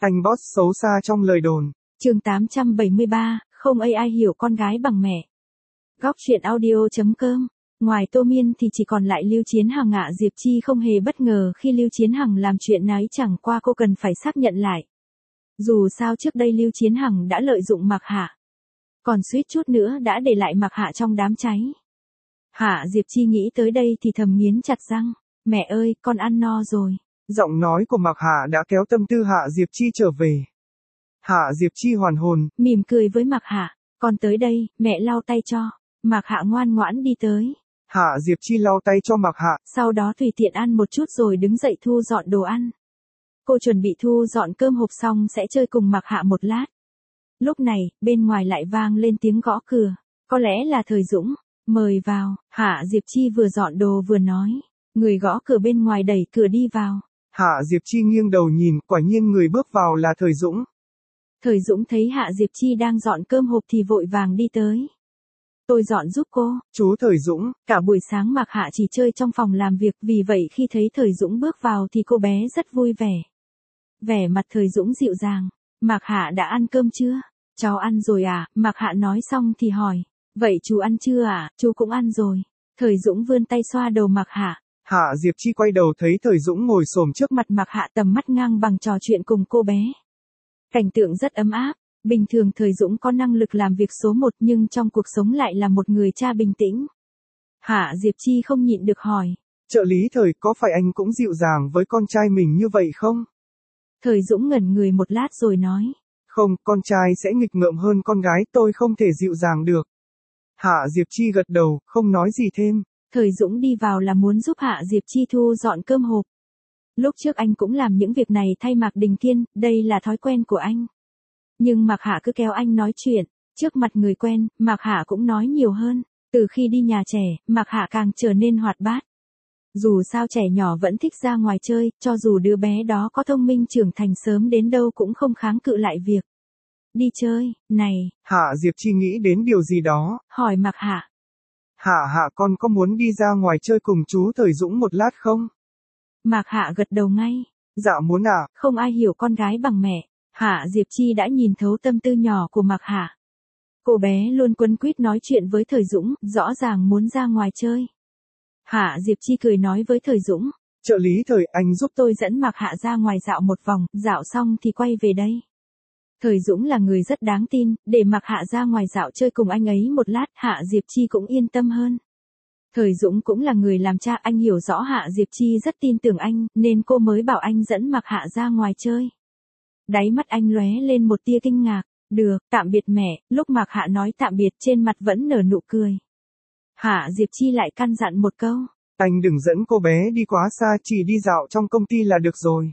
Anh boss xấu xa trong lời đồn. Chương 873, không AI hiểu con gái bằng mẹ. Góc truyện audio.com. Ngoài Tô Miên thì chỉ còn lại Lưu Chiến Hằng ạ. Diệp Chi không hề bất ngờ khi Lưu Chiến Hằng làm chuyện ấy, chẳng qua cô cần phải xác nhận lại. Dù sao trước đây Lưu Chiến Hằng đã lợi dụng Mạc Hạ, còn suýt chút nữa đã để lại Mạc Hạ trong đám cháy. Hạ Diệp Chi nghĩ tới đây thì thầm nghiến chặt răng. Mẹ ơi, con ăn no rồi. Giọng nói của Mạc Hạ đã kéo tâm tư Hạ Diệp Chi trở về. Hạ Diệp Chi hoàn hồn, Mỉm cười với Mạc Hạ. Con tới đây, mẹ lau tay cho. Mạc Hạ ngoan ngoãn đi tới. Hạ Diệp Chi lau tay cho Mạc Hạ. Sau đó tùy tiện ăn một chút rồi đứng dậy thu dọn đồ ăn. Cô chuẩn bị thu dọn cơm hộp xong sẽ chơi cùng Mạc Hạ một lát. Lúc này, bên ngoài lại vang lên tiếng gõ cửa. Có lẽ là Thời Dũng. Mời vào. Hạ Diệp Chi vừa dọn đồ vừa nói. Người gõ cửa bên ngoài đẩy cửa đi vào. Hạ Diệp Chi nghiêng đầu nhìn, quả nhiên người bước vào là Thời Dũng. Thời Dũng thấy Hạ Diệp Chi đang dọn cơm hộp thì vội vàng đi tới. Tôi dọn giúp cô. Chú Thời Dũng. Cả buổi sáng Mạc Hạ chỉ chơi trong phòng làm việc, vì vậy khi thấy Thời Dũng bước vào thì cô bé rất vui vẻ. Vẻ mặt Thời Dũng dịu dàng. Mạc Hạ đã ăn cơm chưa? Cháu ăn rồi à? Mạc Hạ nói xong thì hỏi. Vậy chú ăn chưa à? Chú cũng ăn rồi. Thời Dũng vươn tay xoa đầu Mạc Hạ. Hạ Diệp Chi quay đầu thấy Thời Dũng ngồi xổm trước mặt Mạc Hạ, tầm mắt ngang bằng trò chuyện cùng cô bé. Cảnh tượng rất ấm áp. Bình thường Thời Dũng có năng lực làm việc số 1 nhưng trong cuộc sống lại là một người cha bình tĩnh. Hạ Diệp Chi không nhịn được hỏi. Trợ lý Thời, có phải anh cũng dịu dàng với con trai mình như vậy không? Thời Dũng ngẩn người một lát rồi nói. Không, con trai sẽ nghịch ngợm hơn con gái, tôi không thể dịu dàng được. Hạ Diệp Chi gật đầu, không nói gì thêm. Thời Dũng đi vào là muốn giúp Hạ Diệp Chi thu dọn cơm hộp. Lúc trước anh cũng làm những việc này thay Mạc Đình Kiên, đây là thói quen của anh. Nhưng Mạc Hạ cứ kéo anh nói chuyện, trước mặt người quen, Mạc Hạ cũng nói nhiều hơn. Từ khi đi nhà trẻ, Mạc Hạ càng trở nên hoạt bát. Dù sao trẻ nhỏ vẫn thích ra ngoài chơi, cho dù đứa bé đó có thông minh trưởng thành sớm đến đâu cũng không kháng cự lại việc đi chơi. Này, Hạ Diệp Chi nghĩ đến điều gì đó, hỏi Mạc Hạ. Hạ con có muốn đi ra ngoài chơi cùng chú Thời Dũng một lát không? Mạc Hạ gật đầu ngay. Dạ muốn ạ. Không ai hiểu con gái bằng mẹ. Hạ Diệp Chi đã nhìn thấu tâm tư nhỏ của Mạc Hạ. Cô bé luôn quấn quýt nói chuyện với Thời Dũng, rõ ràng muốn ra ngoài chơi. Hạ Diệp Chi cười nói với Thời Dũng. Trợ lý Thời, anh giúp tôi dẫn Mạc Hạ ra ngoài dạo một vòng, dạo xong thì quay về đây. Thời Dũng là người rất đáng tin, để Mạc Hạ ra ngoài dạo chơi cùng anh ấy một lát, Hạ Diệp Chi cũng yên tâm hơn. Thời Dũng cũng là người làm cha, anh hiểu rõ Hạ Diệp Chi rất tin tưởng anh, nên cô mới bảo anh dẫn Mạc Hạ ra ngoài chơi. Đáy mắt anh lóe lên một tia kinh ngạc. Được, tạm biệt mẹ. Lúc Mạc Hạ nói tạm biệt trên mặt vẫn nở nụ cười. Hạ Diệp Chi lại căn dặn một câu. Anh đừng dẫn cô bé đi quá xa, chỉ đi dạo trong công ty là được rồi.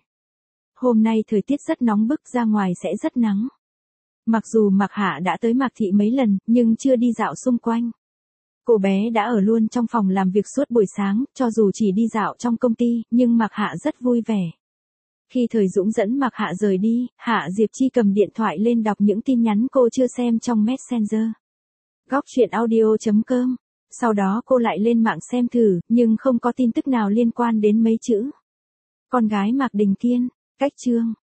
Hôm nay thời tiết rất nóng bức, ra ngoài sẽ rất nắng. Mặc dù Mạc Hạ đã tới Mạc Thị mấy lần, nhưng chưa đi dạo xung quanh. Cô bé đã ở luôn trong phòng làm việc suốt buổi sáng, cho dù chỉ đi dạo trong công ty, nhưng Mạc Hạ rất vui vẻ. Khi Thời Dũng dẫn Mạc Hạ rời đi, Hạ Diệp Chi cầm điện thoại lên đọc những tin nhắn cô chưa xem trong Messenger. Góc truyện audio.com. Sau đó cô lại lên mạng xem thử, nhưng không có tin tức nào liên quan đến mấy chữ. Con gái Mạc Đình Kiên. Cách chương.